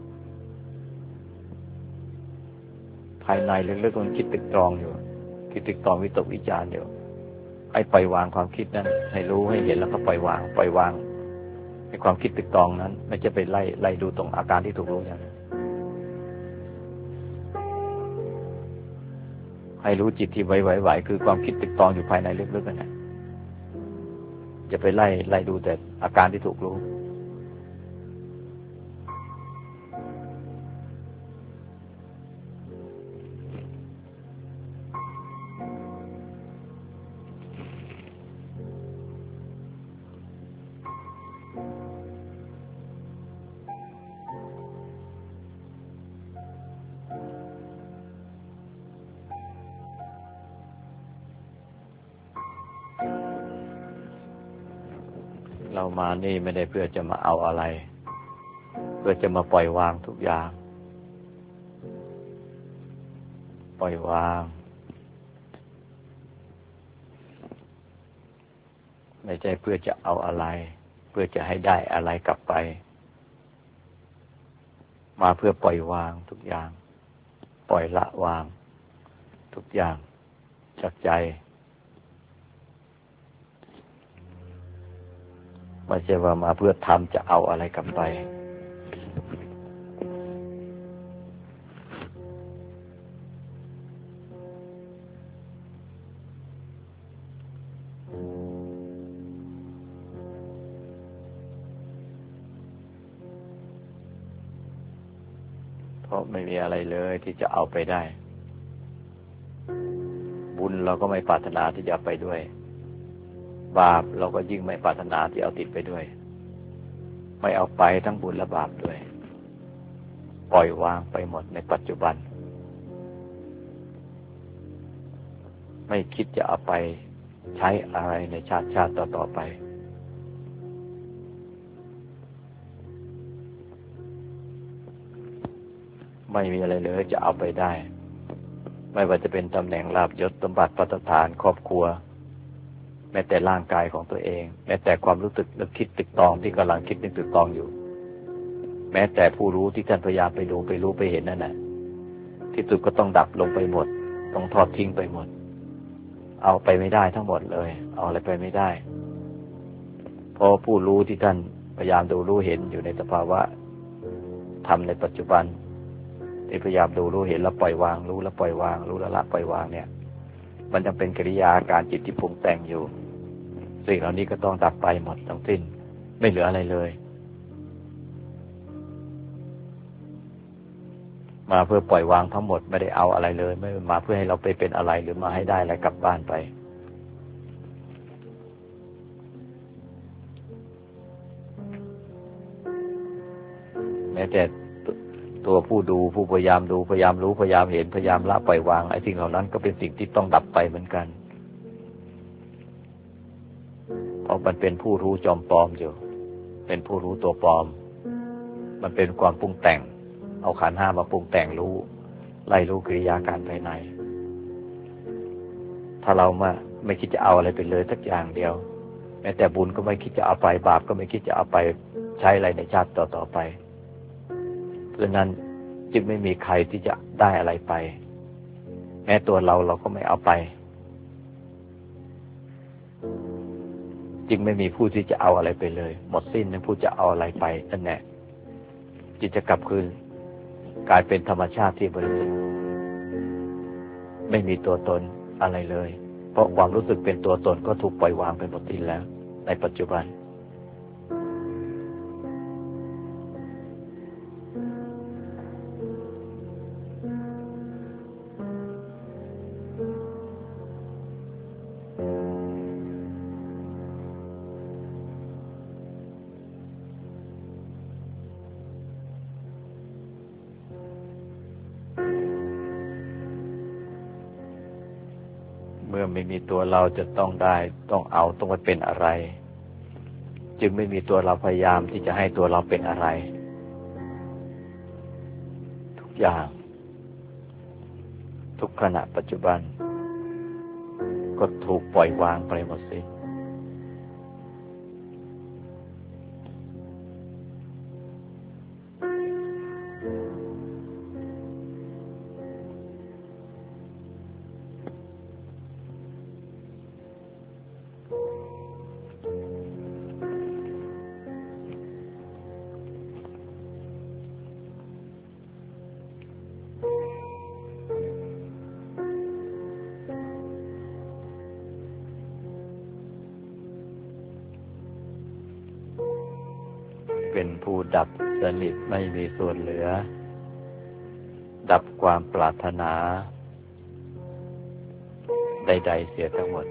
ภายในลึกๆมันคิดตึกตรองอยู่คิดตึกตรองวิตกวิจารณ์อยู่ให้ปล่อยวางความคิดนั้นให้รู้ให้เห็นแล้วก็ปล่อยวางให้ความคิดตึกตรองนั้นไม่จะไปไล่ดูตรงอาการที่ถูกรู้อย่างนั้นให้รู้จิตที่ไหวๆคือความคิดตึกตรองอยู่ภายในลึกๆนั่นแหละอย่าไปไล่ดูแต่อาการที่ถูกรู้เรามานี่ไม่ได้เพื่อจะมาเอาอะไรเพื่อจะมาปล่อยวางทุกอย่างปล่อยวางไม่ใช่เพื่อจะเอาอะไรเพื่อจะให้ได้อะไรกลับไปมาเพื่อปล่อยวางทุกอย่างปล่อยละวางทุกอย่างจากใจไม่ใช่ว่ามาเพื่อทำจะเอาอะไรกลับไปเพราะไม่มีอะไรเลยที่จะเอาไปได้บุญเราก็ไม่ปรารถนาที่จะไปด้วยบาปเราก็ยิ่งไม่ปรารถนาที่เอาติดไปด้วยไม่เอาไปทั้งบุญและบาปด้วยปล่อยวางไปหมดในปัจจุบันไม่คิดจะเอาไปใช้อะไรในชาติต่อไปไม่มีอะไรเลยจะเอาไปได้ไม่ว่าจะเป็นตำแหน่งลาภยศสมบัติภัตตาฐานครอบครัวแม้แต่ร่างกายของตัวเองแม้แต่ความรู้สึกนึกคิดตึกตองที่กำลังคิดนึกตึกตองอยู่แม้แต่ผู้รู้ที่ท่านพยายามไปดูไปรู้ไปเห็นนั่นแหละที่สุดก็ต้องดับลงไปหมดต้องทอดทิ้งไปหมดเอาไปไม่ได้ทั้งหมดเลยเอาอะไรไปไม่ได้เพราะผู้รู้ที่ท่านพยายามดูรู้เห็นอยู่ในสภาวะทำในปัจจุบันที่พยายามดูรู้เห็นแล้วปล่อยวางรู้แล้วปล่อยวางรู้แล้วละปล่อยวางเนี่ยมันจะเป็นกิริยาการจิตที่ปรุงแต่งอยู่สิ่งเหล่านี้ก็ต้องดับไปหมดทั้งสิ้นไม่เหลืออะไรเลยมาเพื่อปล่อยวางทั้งหมดไม่ได้เอาอะไรเลยไม่มาเพื่อให้เราไปเป็นอะไรหรือมาให้ได้อะไรกลับบ้านไปแม้แต่ตัวผู้ดูผู้พยายามดูพยายามรู้พยายามเห็นพยายามละปล่อยวางไอ้สิ่งเหล่านั้นก็เป็นสิ่งที่ต้องดับไปเหมือนกันเพราะมันเป็นผู้รู้จอมปลอมอยู่เป็นผู้รู้ตัวปลอมมันเป็นความปรุงแต่งเอาขันธ์ห้ามาปรุงแต่งรู้ไล่รู้กิริยาการภายในถ้าเราไม่คิดจะเอาอะไรไปเลยสักอย่างเดียวแม้แต่บุญก็ไม่คิดจะเอาไปบาปก็ไม่คิดจะเอาไปใช้อะไรในชาติต่อๆไปเพราะฉะนั้นจึงไม่มีใครที่จะได้อะไรไปแม้ตัวเราก็ไม่เอาไปจึงไม่มีผู้ที่จะเอาอะไรไปเลยหมดสิ้นนั้นผู้จะเอาอะไรไปนั่นแหละจึงจะกลับคืนกลายเป็นธรรมชาติที่บริสุทธิ์ไม่มีตัวตนอะไรเลยเพราะความรู้สึกเป็นตัวตนก็ถูกปล่อยวางไปหมดสิ้นแล้วในปัจจุบันเมื่อไม่มีตัวเราจะต้องได้ต้องเอาต้องไปเป็นอะไรจึงไม่มีตัวเราพยายามที่จะให้ตัวเราเป็นอะไรทุกอย่างทุกขณะปัจจุบันก็ถูกปล่อยวางไปหมดสิ้นเป็นผู้ดับสนิทไม่มีส่วนเหลือดับความปรารถนาใดๆเสียทั้งหมด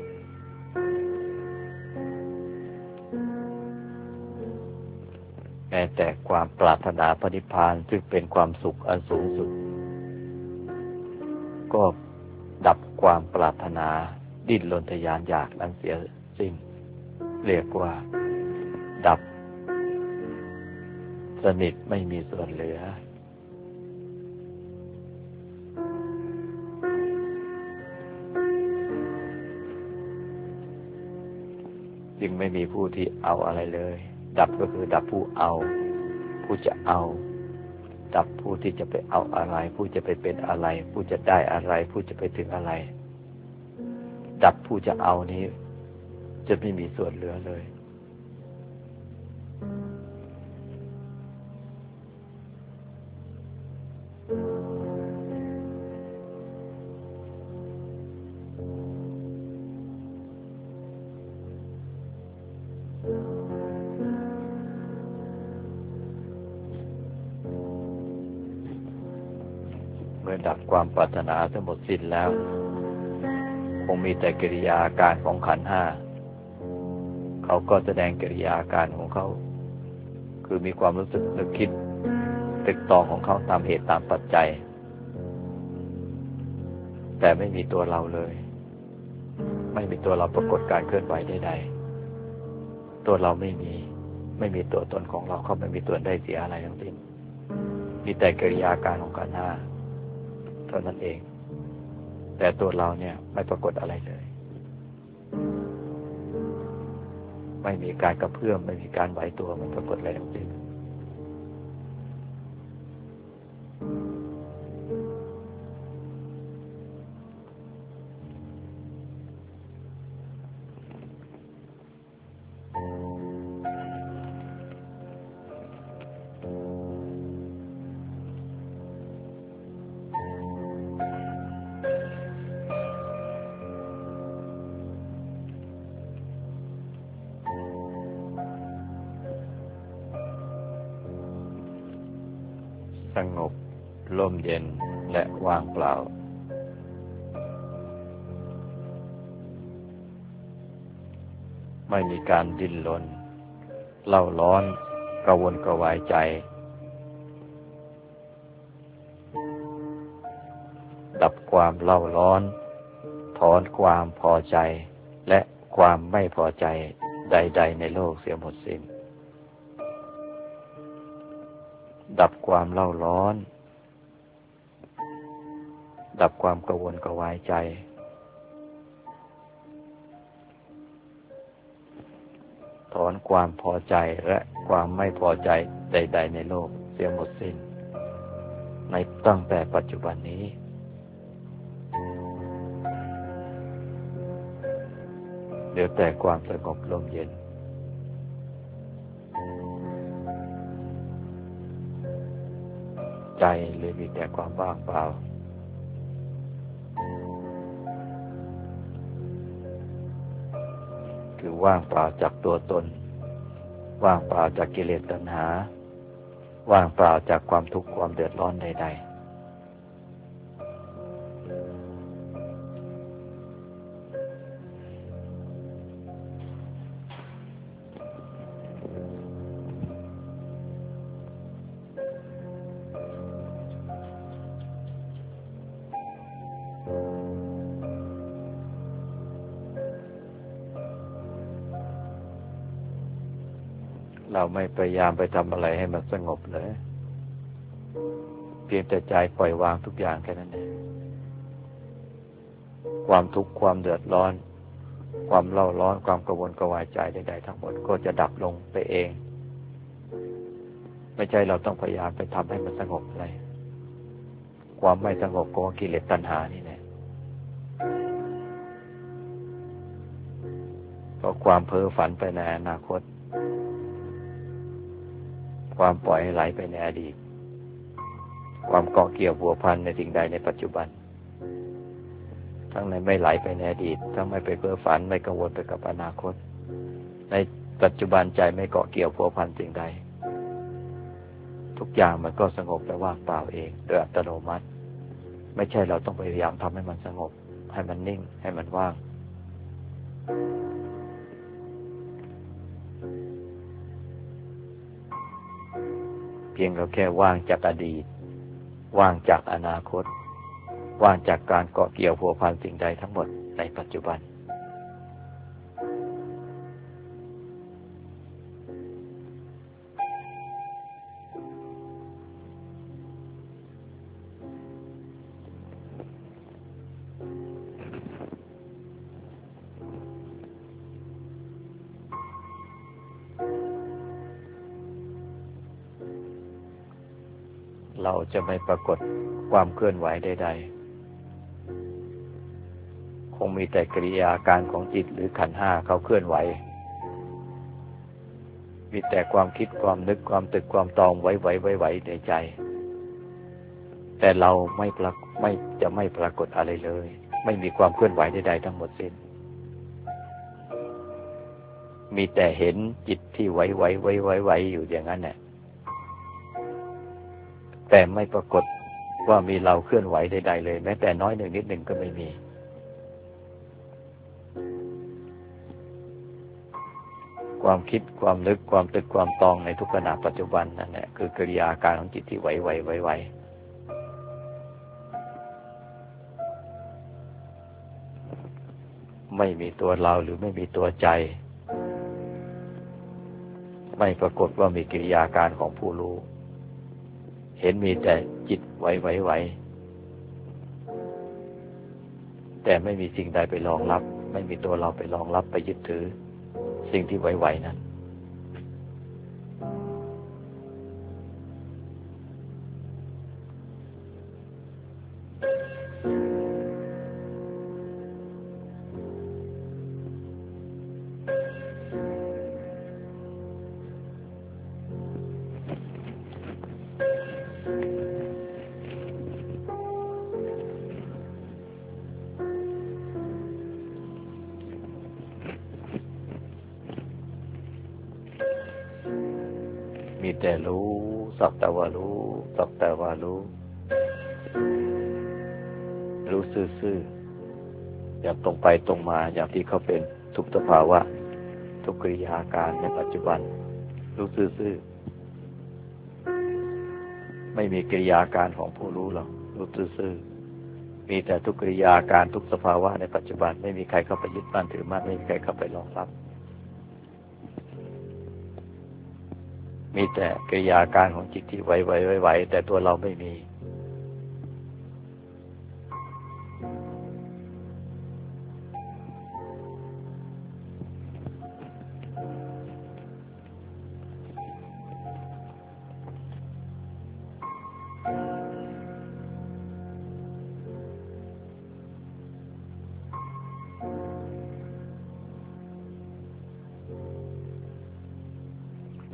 แม้แต่ความปรารถนาพระนิพพานซึ่งเป็นความสุขอันสูงสุดก็ดับความปรารถนาดิ้นรนทะยานอยากนั้นเสียสิ้นเรียกว่าดับสนิทไม่มีส่วนเหลือจึงไม่มีผู้ที่เอาอะไรเลยดับก็คือดับผู้เอาผู้จะเอาดับผู้ที่จะไปเอาอะไรผู้จะไปเป็นอะไรผู้จะได้อะไรผู้จะไปถึงอะไรดับผู้จะเอานี้จะไม่มีส่วนเหลือเลยเมื่อดับความปรารถนาทั้งหมดสิ้นแล้วคงมีแต่กิริยาอาการของขันธ์ห้าเขาก็แสดงกิริยาอาการของเขาคือมีความรู้สึกนึกคิดตึกตองของเขาตามเหตุตามปัจจัยแต่ไม่มีตัวเราเลยไม่มีตัวเราปรากฏการเคลื่อนไหวใดๆตัวเราไม่มีตัวตนของเราเขาไม่มีตัวได้เสียอะไรทั้งสิ้นมีแต่กิริยาอาการของขันธ์ห้าเท่านั้นเองแต่ตัวเราเนี่ยไม่ปรากฏอะไรเลยไม่มีการกระเพื่อมไม่มีการไหวตัวมันปรากฏอะไรทั้งสิ้นสงบร่มเย็นและว่างเปล่าไม่มีการดิ้นรนเล่าร้อนกระวนกระวายใจดับความเล่าร้อนถอนความพอใจและความไม่พอใจใดๆในโลกเสียหมดสิ้นดับความเล่าร้อนดับความกระวนกระวายใจถอนความพอใจและความไม่พอใจใดๆในโลกเสียหมดสิ้นในตั้งแต่ปัจจุบันนี้เหลือแต่ความสงบลมเย็นใจเลยมีแต่ความว่างเปล่าคือว่างเปล่าจากตัวตนว่างเปล่าจากกิเลสตัณหาว่างเปล่าจากความทุกข์ความเดือดร้อนใดๆเราไม่พยายามไปทำอะไรให้มันสงบเลยเพียงแต่ใจปล่อยวางทุกอย่างแค่นั้นเองความทุกข์ความเดือดร้อนความเล่าร้อนความกระวนกระวายใจใดๆทั้งหมดก็จะดับลงไปเองไม่ใช่เราต้องพยายามไปทำให้มันสงบอะไรความไม่สงบก็กิเลสตัณหานี่แหละก็ความเพ้อฝันไปในอนาคตความปล่อยให้ไหลไปในอดีตความเกาะเกี่ยวผัวพันในสิ่งใดในปัจจุบันทั้งในไม่ไหลไปในอดีตทั้งไม่ไปเพ้อฝันไม่กังวลไปกับอนาคตในปัจจุบันใจไม่เกาะเกี่ยวผัวพันสิ่งใดทุกอย่างมันก็สงบและว่างเปล่าเองโดยอัตโนมัติไม่ใช่เราต้องพยายามทำให้มันสงบให้มันนิ่งให้มันว่างเพียงเราแค่ว่างจากอดีตว่างจากอนาคตว่างจากการเกาะเกี่ยวผัวพันสิ่งใดทั้งหมดในปัจจุบันเราจะไม่ปรากฏความเคลื่อนไหวใดๆคงมีแต่กิริยาการของจิตหรือขันธ์ห้าเขาเคลื่อนไหวมีแต่ความคิดความนึกความตึกความตองไหวในใจแต่เราไม่จะไม่ปรากฏอะไรเลยไม่มีความเคลื่อนไหวใดๆทั้งหมดสิ้นมีแต่เห็นจิตที่ไหวอยู่อย่างนั้นแหละแต่ไม่ปรากฏว่ามีเราเคลื่อนไหวใดๆเลยแม้แต่น้อยหนึ่งนิดหนึ่งก็ไม่มีความคิดความนึกความตึกความตองในทุกขณะปัจจุบันนั่นแหละคือกิริยาการของจิตที่ไหวไม่มีตัวเราหรือไม่มีตัวใจไม่ปรากฏว่ามีกิริยาการของผู้รู้เห็นมีแต่จิตไหวแต่ไม่มีสิ่งใดไปรองรับไม่มีตัวเราไปรองรับไปยึดถือสิ่งที่ไหวนั้นมีแต่รู้สักแต่ว่ารู้สักแต่ว่ารู้ซื่อๆอย่างตรงไปตรงมาอย่างที่เขาเป็นทุกสภาวะทุกกิริยาการในปัจจุบันรู้ซื่อๆไม่มีกิริยาการของผู้รู้หรอกรู้ซื่อๆมีแต่ทุกกิริยาการทุกสภาวะในปัจจุบันไม่มีใครเข้าไปยึดมั่นถือมั่นไม่มีใครเข้าไปรองรับมีแต่กิริยาการของจิตที่ไหวแต่ตัวเราไม่มี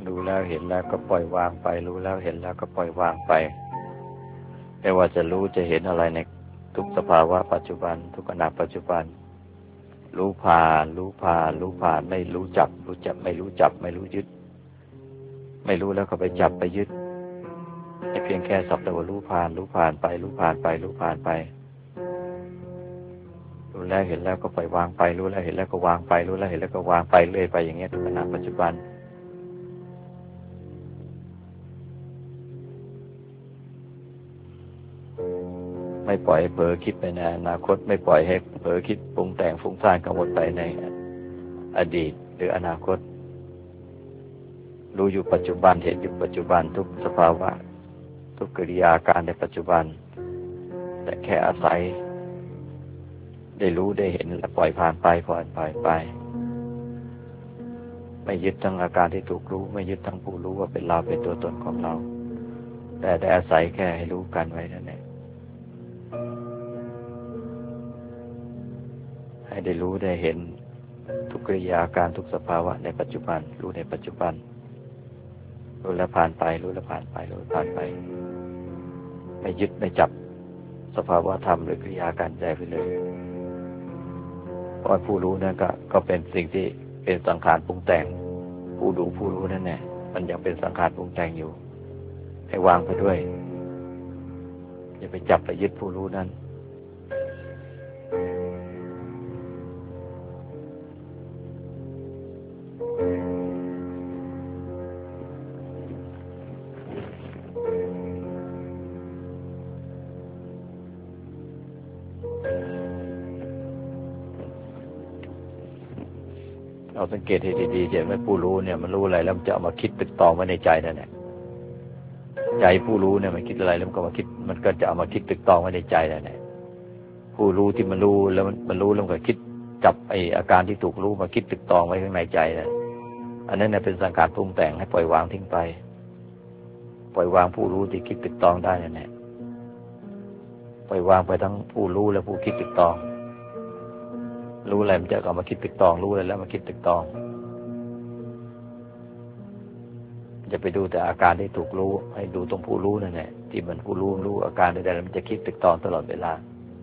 รู้แล้วเห็นแล้วก็ปล่อยวางไปรู้แล้วเห็นแล้วก็ปล่อยวางไปไม่ว่าจะรู้จะเห็นอะไรในทุกสภาวะปัจจุบันทุกขณะปัจจุบันรู้ผ่านรู้ผ่านรู้ผ่านไม่รู้จับรู้จับไม่รู้จับไม่รู้ยึดไม่รู้แล้วก็ไปจับไปยึดให้เพียงแค่สักแต่ว่ารู้ผ่านรู้ผ่านไปรู้ผ่านไปรู้ผ่านไปรู้แล้วเห็นแล้วก็ปล่อยวางไปรู้แล้วเห็นแล้วก็วางไปรู้แล้วเห็นแล้วก็วางไปเรื่อยไปอย่างเงี้ยทุกขณะปัจจุบันไม่ปล่อยให้เผลอคิดไปในอนาคตไม่ปล่อยให้เผลอคิดปรุงแต่งฟุ้งซ่านกังวลไปในอดีตหรืออนาคตรู้อยู่ปัจจุบันเห็นอยู่ปัจจุบันทุกสภาวะทุกกิริยาการในปัจจุบันแต่แค่อาศัยได้รู้ได้เห็นและปล่อยผ่านไปปล่อยไปไม่ยึดทั้งอาการที่ถูกรู้ไม่ยึดทั้งผู้รู้ว่าเป็นเราเป็นตัวตนของเราแต่ได้อาศัยแค่ให้รู้กันไว้นั่นเองให้ได้รู้ได้เห็นทุกกิริยาการทุกสภาวะในปัจจุบันรู้ในปัจจุบันรู้แล้วผ่านไปรู้แล้วผ่านไปรู้แล้วผ่านไปไม่ยึดไม่จับสภาวะธรรมหรือกิริยาการใจไปเลยเพราะผู้รู้นั่นก็เป็นสิ่งที่เป็นสังขารปรุงแต่งผู้ดูผู้รู้นั่นแหละมันยังเป็นสังขารปรุงแต่งอยู่ให้วางไปด้วยอย่าไปจับไปยึดผู้รู้นั้นเราสังเกตให้ดีๆเห็นไหมผู้รู้เนี่ยมันรู้อะไรแล้วมันจะเอามาคิดตึกตองไว้ในใจนั่นแหละใจผู้รู้เนี่ยมันคิดอะไรแล้วมันก็มาคิดมันก็จะเอามาคิดตึกตองไว้ในใจนั่นแหละผู้รู้ที่มันรู้แล้วมันรู้แล้วมันก็คิดจับไอ้อาการที่ถูกรู้มาคิดตึกตองไว้ข้างในใจนั่นอันนั้นเนี่ยเป็นสังขารปรุงแต่งให้ปล่อยวางทิ้งไปปล่อยวางผู้รู้ที่คิดตึกตองได้นั่นแหละปล่อยวางไปทั้งผู้รู้และผู้คิดตึกตองรู้อะไรมันจะเอามาคิดตึกตองรู้อะไรแล้วมาคิดตึกตองจะไปดูแต่อาการที่ถูกรู้ให้ดูตรงผู้รู้นั่นแหละที่มันผู้รู้อาการใดๆแล้วมันจะคิดตึกตองตลอดเวลา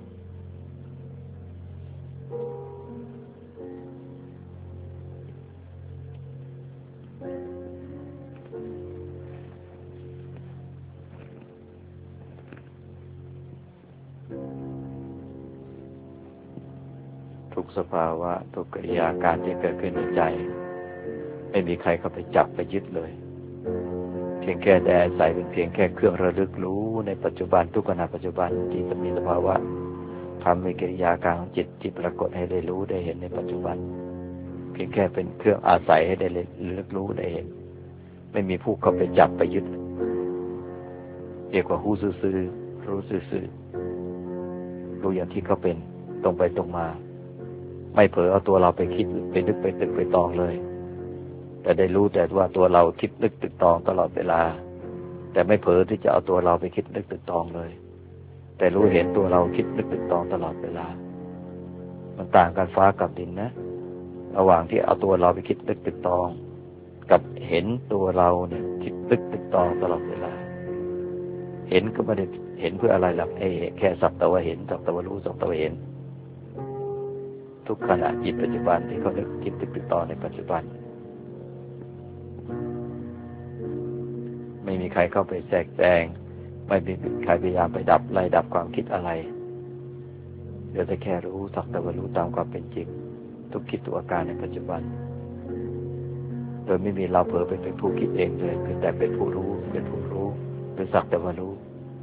ทุกสภาวะทุกกิริยาการที่เกิดขึ้นในใจไม่มีใครเข้าไปจับไปยึดเลยเพียงแค่ได้อาศัยเป็นเพียงแค่เครื่องระลึกรู้ในปัจจุบันทุกขณะปัจจุบันที่จะมีสภาวะทำในกิริยาการของจิตที่ปรากฏให้ได้รู้ได้เห็นในปัจจุบันเพียงแค่เป็นเครื่องอาศัยให้ได้ระลึกรู้ได้เห็นไม่มีผู้เข้าไปจับไปยึดเรียกว่ารู้ซื่อๆรู้ซื่อๆรู้อย่างที่เขาเป็นตรงไปตรงมาไม่เผลอเอาตัวเราไปคิดไปนึกไปตึกไปตองเลยแต่ได้รู้แต่ว่าตัวเราคิดนึกตึกตองตลอดเวลาแต่ไม่เผลอที่จะเอาตัวเราไปคิดนึกตึกตองเลยแต่รู้เห็นตัวเราคิดนึกตึกตองตลอดเวลามันต่างกันฟ้ากับดินนะระหว่างที่เอาตัวเราไปคิดนึกตึกตองกับเห็นตัวเราเนี่ยคิดนึกตึกตองตลอดเวลาเห็นก็ไม่ได้เห็นเพื่ออะไรหรอกแค่สักแต่ว่าเห็นสักแต่ว่ารู้สักแต่ว่าเห็นทุกขณะจิตปัจจุบันที่เขานึกคิดตึกตองในปัจจุบันไม่มีใครเข้าไปแทรกแซงไม่มีใครพยายามไปไล่ดับความคิดอะไรเดี๋ยวแต่แค่รู้สักแต่ว่ารู้ตามความเป็นจริงทุกคิดทุกอาการในปัจจุบันโดยไม่มีเราเผลอไปเป็นผู้คิดเองเลยคือแต่เป็นผู้รู้เป็นสักแต่ว่ารู้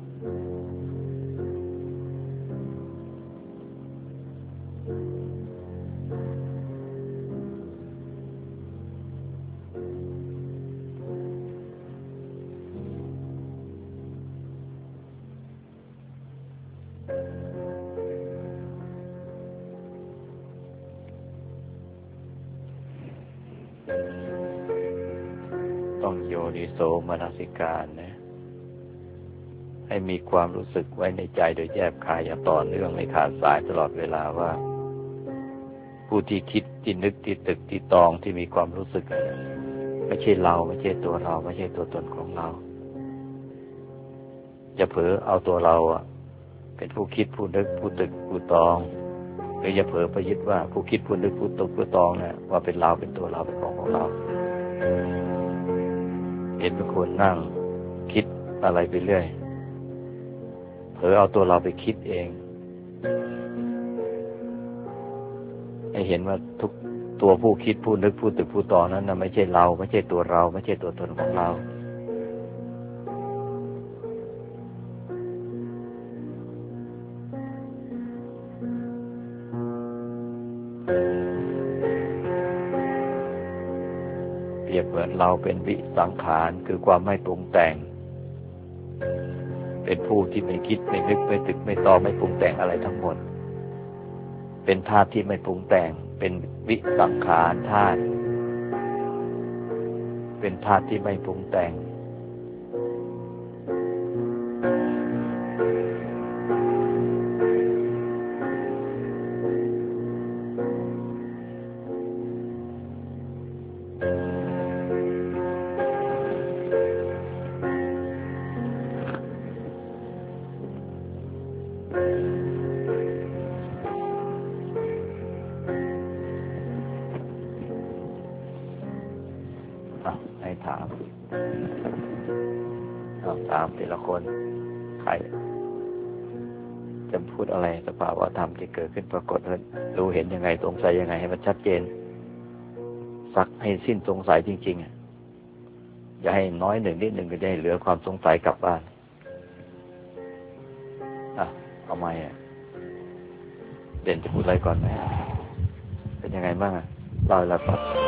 ต้องโยนิโสมนสิการนะให้มีความรู้สึกไว้ในใจโดยแยบคายอย่างต่อเนื่องไม่ขาดสายตลอดเวลาว่าผู้ที่คิดที่นึกที่ตึกที่ตองที่มีความรู้สึกไม่ใช่เราไม่ใช่ตัวเราไม่ใช่ตัวตนของเราอย่าเผลอเอาตัวเราเป็นผู้คิดผู้นึกผู้ตึกผู้ตองหรืออย่าเผลอไปยึดว่าผู้คิดผู้นึกผู้ตึกผู้ตองเนี่ยว่าเป็นเราเป็นตัวเราเป็นของเราเห็นเป็นคนนั่งคิดอะไรไปเรื่อยเผลอเอาตัวเราไปคิดเองให้เห็นว่าทุกตัวผู้คิดผู้นึกผู้ตึกผู้ตองนั้นไม่ใช่เราไม่ใช่ตัวเราไม่ใช่ตัวตนของเราเปรียบเหมือนเราเป็นวิสังขารคือความไม่ปรุงแต่งเป็นผู้ที่ไม่คิดไม่นึกไม่ตึกไม่ตองไม่ปรุงแต่งอะไรทั้งหมดเป็นธาตุที่ไม่ปรุงแต่งเป็นวิสังขารธาตุเป็นธาตุที่ไม่ปรุงแต่งให้ถามทีละคนใครจะพูดอะไรสภาวะธรรมที่เกิดขึ้นปรากฏรู้เห็นยังไงสงสัยยังไงให้มันชัดเจนสักให้สิ้นสงสัยจริงๆอย่าให้น้อยหนึ่งนิดหนึ่งก็ได้เหลือความสงสัยกลับบ้านเอาไหมเด่นจะพูดอะไรก่อนไหมเป็นยังไงบ้างเล่าให้เราฟัง